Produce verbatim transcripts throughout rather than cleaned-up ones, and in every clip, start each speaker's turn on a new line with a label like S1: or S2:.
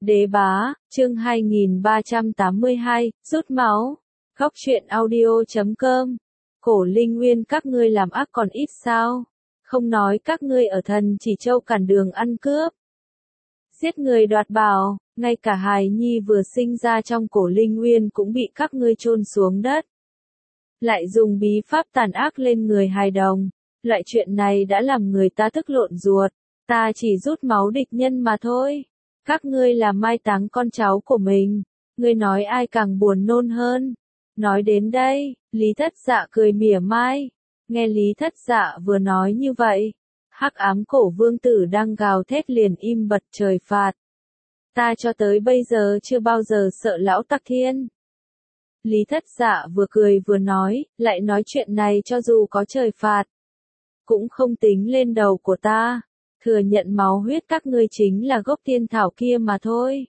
S1: Đế bá, chương hai nghìn ba trăm tám mươi hai, rút máu. Góc truyện audio chấm com. Cổ Linh Nguyên các ngươi làm ác còn ít sao? Không nói các ngươi ở Thần Chỉ Châu cản đường ăn cướp, giết người đoạt bảo, ngay cả hài nhi vừa sinh ra trong Cổ Linh Nguyên cũng bị các ngươi chôn xuống đất. Lại dùng bí pháp tàn ác lên người hài đồng, loại chuyện này đã làm người ta tức lộn ruột. Ta chỉ rút máu địch nhân mà thôi. Các ngươi là mai táng con cháu của mình, ngươi nói ai càng buồn nôn hơn. Nói đến đây, Lý Thất Dạ cười mỉa mai. Nghe Lý Thất Dạ vừa nói như vậy, hắc ám cổ vương tử đang gào thét liền im bặt trời phạt. Ta cho tới bây giờ chưa bao giờ sợ lão tặc thiên. Lý Thất Dạ vừa cười vừa nói, lại nói chuyện này cho dù có trời phạt, cũng không tính lên đầu của ta. Thừa nhận máu huyết các ngươi chính là gốc tiên thảo kia mà thôi.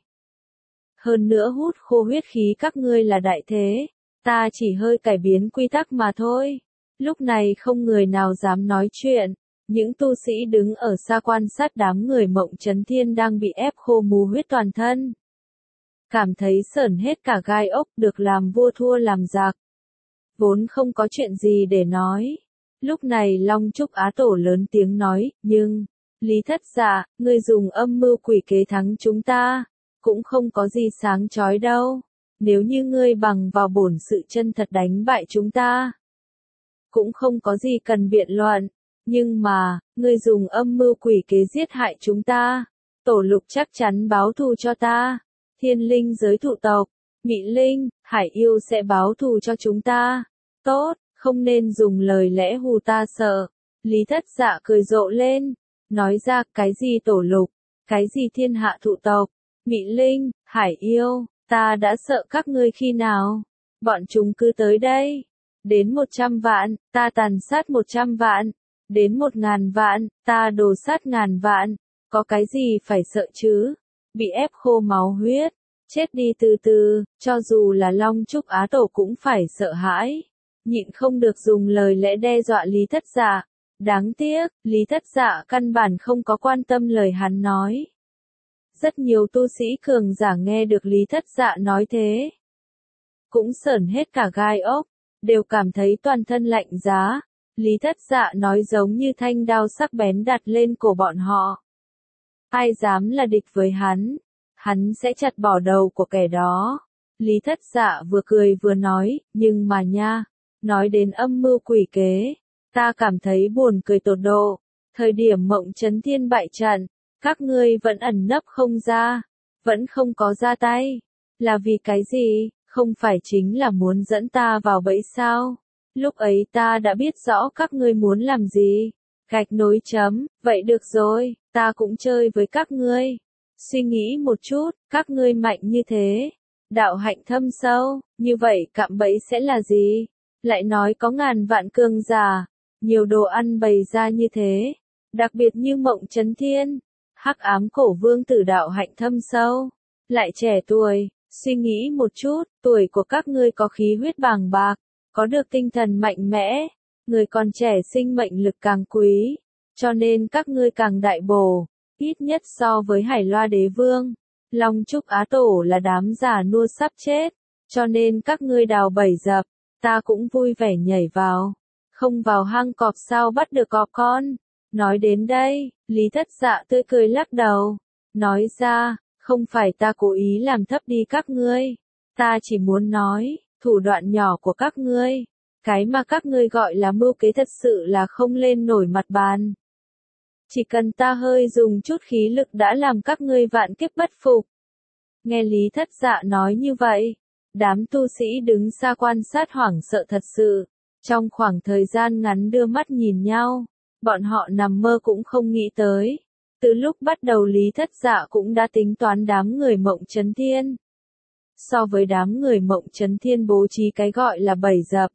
S1: Hơn nữa hút khô huyết khí các ngươi là đại thế, ta chỉ hơi cải biến quy tắc mà thôi. Lúc này không người nào dám nói chuyện, những tu sĩ đứng ở xa quan sát đám người Mộng Chấn Thiên đang bị ép khô mù huyết toàn thân. Cảm thấy sởn hết cả gai ốc, được làm vua thua làm giặc. Vốn không có chuyện gì để nói. Lúc này Long Trúc Á Tổ lớn tiếng nói, nhưng... Lý Thất Dạ, ngươi dùng âm mưu quỷ kế thắng chúng ta, cũng không có gì sáng chói đâu. Nếu như ngươi bằng vào bổn sự chân thật đánh bại chúng ta, cũng không có gì cần biện luận. Nhưng mà, ngươi dùng âm mưu quỷ kế giết hại chúng ta, Tổ Lục chắc chắn báo thù cho ta. Thiên linh giới thụ tộc, Mị Linh, Hải Yêu sẽ báo thù cho chúng ta. Tốt, không nên dùng lời lẽ hù ta sợ. Lý Thất Dạ cười rộ lên. Nói ra, cái gì Tổ Lục, cái gì thiên hạ thụ tộc, Mị Linh, Hải Yêu, ta đã sợ các ngươi khi nào? Bọn chúng cứ tới đây. Đến một trăm vạn, ta tàn sát một trăm vạn. Đến một ngàn vạn, ta đồ sát ngàn vạn. Có cái gì phải sợ chứ? Bị ép khô máu huyết, chết đi từ từ, cho dù là Long Trúc Á Tổ cũng phải sợ hãi. Nhịn không được dùng lời lẽ đe dọa Lý Thất Dạ. Đáng tiếc, Lý Thất Dạ căn bản không có quan tâm lời hắn nói. Rất nhiều tu sĩ cường giả nghe được Lý Thất Dạ nói thế, cũng sởn hết cả gai ốc, đều cảm thấy toàn thân lạnh giá. Lý Thất Dạ nói giống như thanh đao sắc bén đặt lên cổ bọn họ. Ai dám là địch với hắn, hắn sẽ chặt bỏ đầu của kẻ đó. Lý Thất Dạ vừa cười vừa nói, nhưng mà nha, nói đến âm mưu quỷ kế, ta cảm thấy buồn cười tột độ. Thời điểm Mộng Chấn Thiên bại trận, các ngươi vẫn ẩn nấp không ra, vẫn không có ra tay. Là vì cái gì? Không phải chính là muốn dẫn ta vào bẫy sao? Lúc ấy ta đã biết rõ các ngươi muốn làm gì. Gạch nối chấm, vậy được rồi, ta cũng chơi với các ngươi. Suy nghĩ một chút, các ngươi mạnh như thế, đạo hạnh thâm sâu, như vậy cạm bẫy sẽ là gì? Lại nói có ngàn vạn cường giả, nhiều đồ ăn bày ra như thế, đặc biệt như Mộng Chấn Thiên, hắc ám cổ vương tử đạo hạnh thâm sâu, lại trẻ tuổi, suy nghĩ một chút, tuổi của các ngươi có khí huyết bàng bạc, có được tinh thần mạnh mẽ, người còn trẻ sinh mệnh lực càng quý, cho nên các ngươi càng đại bổ, ít nhất so với Hải Loa Đế Vương, Long Trúc Á Tổ là đám già nua sắp chết, cho nên các ngươi đào bẫy dập, ta cũng vui vẻ nhảy vào. Không vào hang cọp sao bắt được cọp con. Nói đến đây, Lý Thất Dạ tươi cười lắc đầu. Nói ra, không phải ta cố ý làm thấp đi các ngươi. Ta chỉ muốn nói, thủ đoạn nhỏ của các ngươi, cái mà các ngươi gọi là mưu kế thật sự là không lên nổi mặt bàn. Chỉ cần ta hơi dùng chút khí lực đã làm các ngươi vạn kiếp bất phục. Nghe Lý Thất Dạ nói như vậy, đám tu sĩ đứng xa quan sát hoảng sợ thật sự. Trong khoảng thời gian ngắn đưa mắt nhìn nhau, bọn họ nằm mơ cũng không nghĩ tới. Từ lúc bắt đầu Lý Thất Dạ cũng đã tính toán đám người Mộng Chấn Thiên. So với đám người Mộng Chấn Thiên bố trí cái gọi là bẫy dập,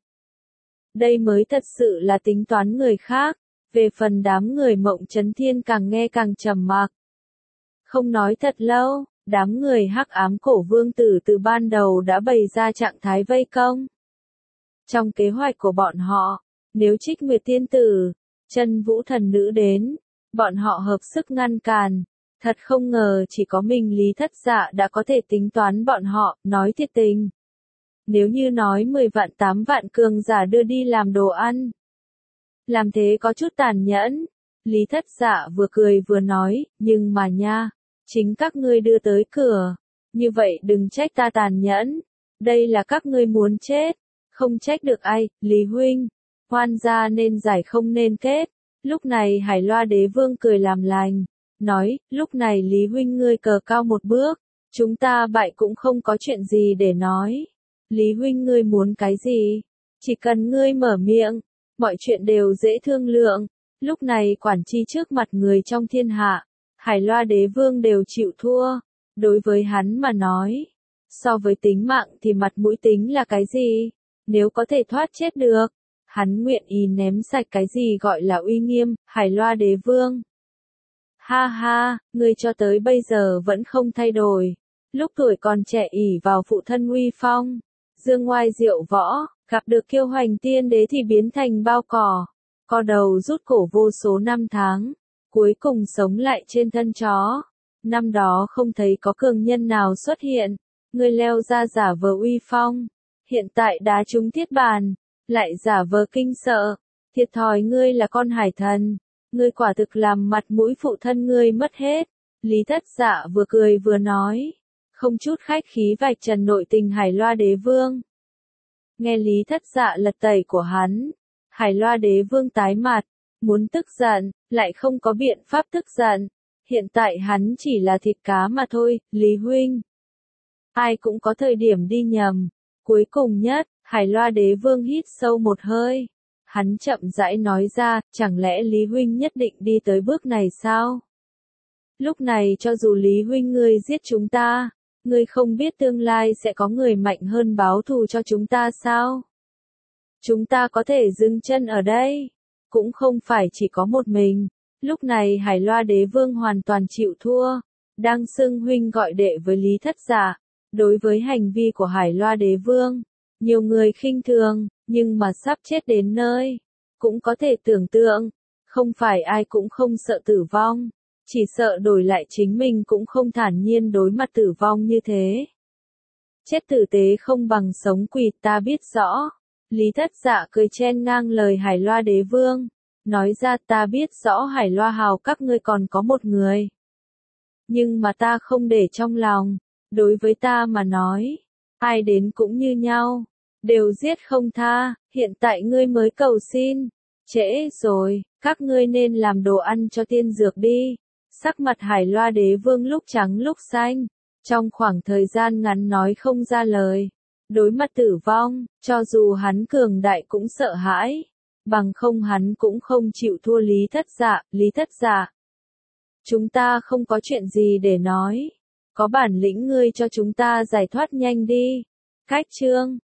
S1: đây mới thật sự là tính toán người khác. Về phần đám người Mộng Chấn Thiên càng nghe càng trầm mặc. Không nói thật lâu, đám người hắc ám cổ vương tử từ ban đầu đã bày ra trạng thái vây công. Trong kế hoạch của bọn họ, nếu Trích Nguyệt Tiên Tử, Chân Vũ Thần Nữ đến, bọn họ hợp sức ngăn cản, Thật không ngờ chỉ có mình Lý Thất Dạ đã có thể tính toán bọn họ, nói thiệt tình. Nếu như nói mười vạn tám vạn cường giả đưa đi làm đồ ăn. Làm thế có chút tàn nhẫn. Lý Thất Dạ vừa cười vừa nói, nhưng mà nha, chính các ngươi đưa tới cửa. Như vậy đừng trách ta tàn nhẫn. Đây là các ngươi muốn chết. Không trách được ai, Lý Huynh. Hoan gia nên giải không nên kết. Lúc này Hải Loa Đế Vương cười làm lành. Nói, lúc này Lý Huynh ngươi cờ cao một bước. Chúng ta bại cũng không có chuyện gì để nói. Lý Huynh ngươi muốn cái gì? Chỉ cần ngươi mở miệng. Mọi chuyện đều dễ thương lượng. Lúc này quản chi trước mặt người trong thiên hạ. Hải Loa Đế Vương đều chịu thua. Đối với hắn mà nói. So với tính mạng thì mặt mũi tính là cái gì? Nếu có thể thoát chết được. Hắn nguyện ý ném sạch cái gì gọi là uy nghiêm, Hải Loa Đế Vương. Ha ha, ngươi cho tới bây giờ vẫn không thay đổi. Lúc tuổi còn trẻ ỷ vào phụ thân uy phong. Dương ngoai diệu võ, gặp được kiêu hoành tiên đế thì biến thành bao cỏ. Co đầu rút cổ vô số năm tháng. Cuối cùng sống lại trên thân chó. Năm đó không thấy có cường nhân nào xuất hiện. Ngươi leo ra giả vờ uy phong. Hiện tại đá trúng thiết bàn. Lại giả vờ kinh sợ. Thiệt thòi ngươi là con hải thần. Ngươi quả thực làm mặt mũi phụ thân ngươi mất hết. Lý Thất Dạ vừa cười vừa nói. Không chút khách khí vạch trần nội tình Hải Loa Đế Vương. Nghe Lý Thất Dạ lật tẩy của hắn. Hải Loa Đế Vương tái mặt. Muốn tức giận, lại không có biện pháp tức giận. Hiện tại hắn chỉ là thịt cá mà thôi, Lý Huynh. Ai cũng có thời điểm đi nhầm. Cuối cùng nhất, Hải Loa Đế Vương hít sâu một hơi. Hắn chậm rãi nói ra, chẳng lẽ Lý Huynh nhất định đi tới bước này sao? Lúc này cho dù Lý Huynh ngươi giết chúng ta, ngươi không biết tương lai sẽ có người mạnh hơn báo thù cho chúng ta sao? Chúng ta có thể dừng chân ở đây. Cũng không phải chỉ có một mình. Lúc này Hải Loa Đế Vương hoàn toàn chịu thua. Đang xưng huynh gọi đệ với Lý Thất Dạ. Đối với hành vi của Hải Loa Đế Vương, nhiều người khinh thường, nhưng mà sắp chết đến nơi. Cũng có thể tưởng tượng, không phải ai cũng không sợ tử vong. Chỉ sợ đổi lại chính mình cũng không thản nhiên đối mặt tử vong như thế. Chết tử tế không bằng sống quỳ, ta biết rõ. Lý Thất Dạ cười chen ngang lời Hải Loa Đế Vương. Nói ra, ta biết rõ Hải Loa hào các ngươi còn có một người. Nhưng mà ta không để trong lòng. Đối với ta mà nói, ai đến cũng như nhau. Đều giết không tha, hiện tại ngươi mới cầu xin. Trễ rồi, các ngươi nên làm đồ ăn cho tiên dược đi. Sắc mặt Hải Loa Đế Vương lúc trắng lúc xanh. Trong khoảng thời gian ngắn nói không ra lời. Đối mặt tử vong, cho dù hắn cường đại cũng sợ hãi. Bằng không hắn cũng không chịu thua Lý Thất Dạ, Lý Thất Dạ. Chúng ta không có chuyện gì để nói. Có bản lĩnh ngươi cho chúng ta giải thoát nhanh đi. Cách chương